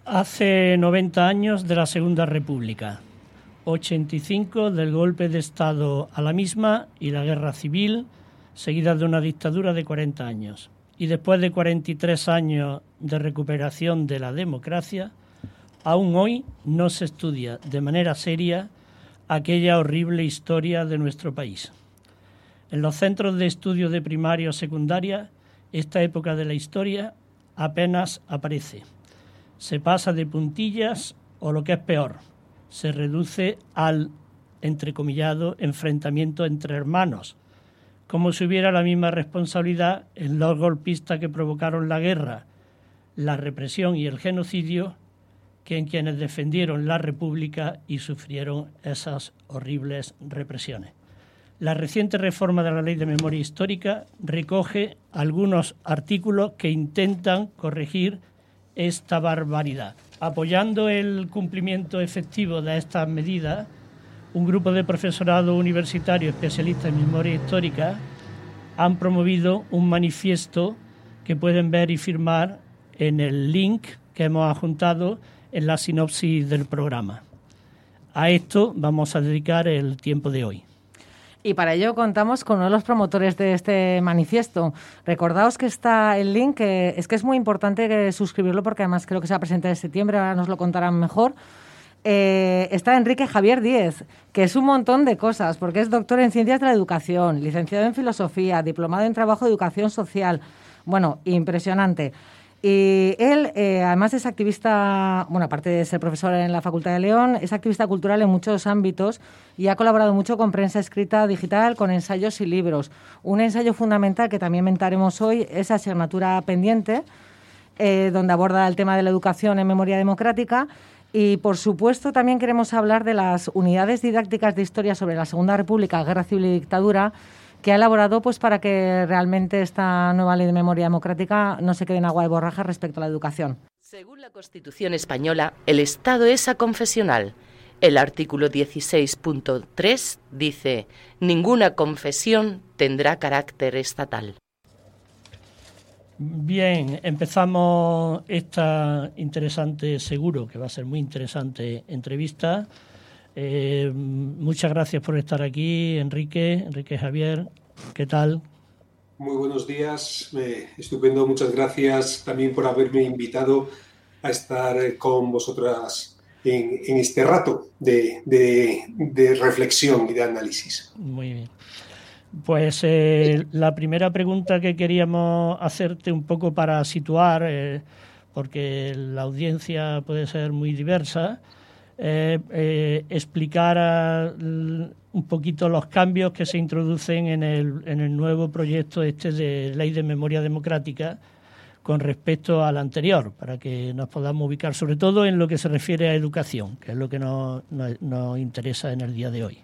Hace 90 años de la Segunda República, 85 del golpe de Estado a la misma y la guerra civil, seguida de una dictadura de 40 años. Y después de 43 años de recuperación de la democracia, aún hoy no se estudia de manera seria aquella horrible historia de nuestro país. En los centros de estudio de primaria o secundaria, esta época de la historia apenas aparece. Se pasa de puntillas o, lo que es peor, se reduce al, entrecomillado, enfrentamiento entre hermanos, como si hubiera la misma responsabilidad en los golpistas que provocaron la guerra, la represión y el genocidio que en quienes defendieron la República y sufrieron esas horribles represiones. La reciente reforma de la Ley de Memoria Histórica recoge algunos artículos que intentan corregir esta barbaridad. Apoyando el cumplimiento efectivo de estas medidas, un grupo de profesorado universitario especialista en memoria histórica han promovido un manifiesto que pueden ver y firmar en el link que hemos adjuntado en la sinopsis del programa. A esto vamos a dedicar el tiempo de hoy. Y para ello contamos con uno de los promotores de este manifiesto. Recordaos que está el link, que es muy importante suscribirlo porque además creo que se va a presentar en septiembre, ahora nos lo contarán mejor. Está Enrique Javier Díez, que es un montón de cosas, porque es doctor en Ciencias de la Educación, licenciado en Filosofía, diplomado en Trabajo de Educación Social. Bueno, impresionante. Y él, además es activista, bueno, aparte de ser profesor en la Facultad de León, es activista cultural en muchos ámbitos y ha colaborado mucho con prensa escrita digital, con ensayos y libros. Un ensayo fundamental que también mentaremos hoy es Asignatura Pendiente, donde aborda el tema de la educación en memoria democrática. Y, por supuesto, también queremos hablar de las unidades didácticas de historia sobre la Segunda República, Guerra Civil y Dictadura, que ha elaborado pues para que realmente esta nueva ley de memoria democrática no se quede en agua de borrajas respecto a la educación. Según la Constitución española, el Estado es aconfesional. El artículo 16.3 dice: ninguna confesión tendrá carácter estatal. Bien, empezamos esta interesante, seguro que va a ser muy interesante entrevista. Muchas gracias por estar aquí, Enrique Javier, ¿qué tal? Muy buenos días, estupendo, muchas gracias también por haberme invitado a estar con vosotras en este rato de reflexión y de análisis. Muy bien. Pues la primera pregunta que queríamos hacerte un poco para situar, porque la audiencia puede ser muy diversa, explicar un poquito los cambios que se introducen en el nuevo proyecto de Ley de Memoria Democrática con respecto al anterior, para que nos podamos ubicar sobre todo en lo que se refiere a educación, que es lo que nos interesa en el día de hoy.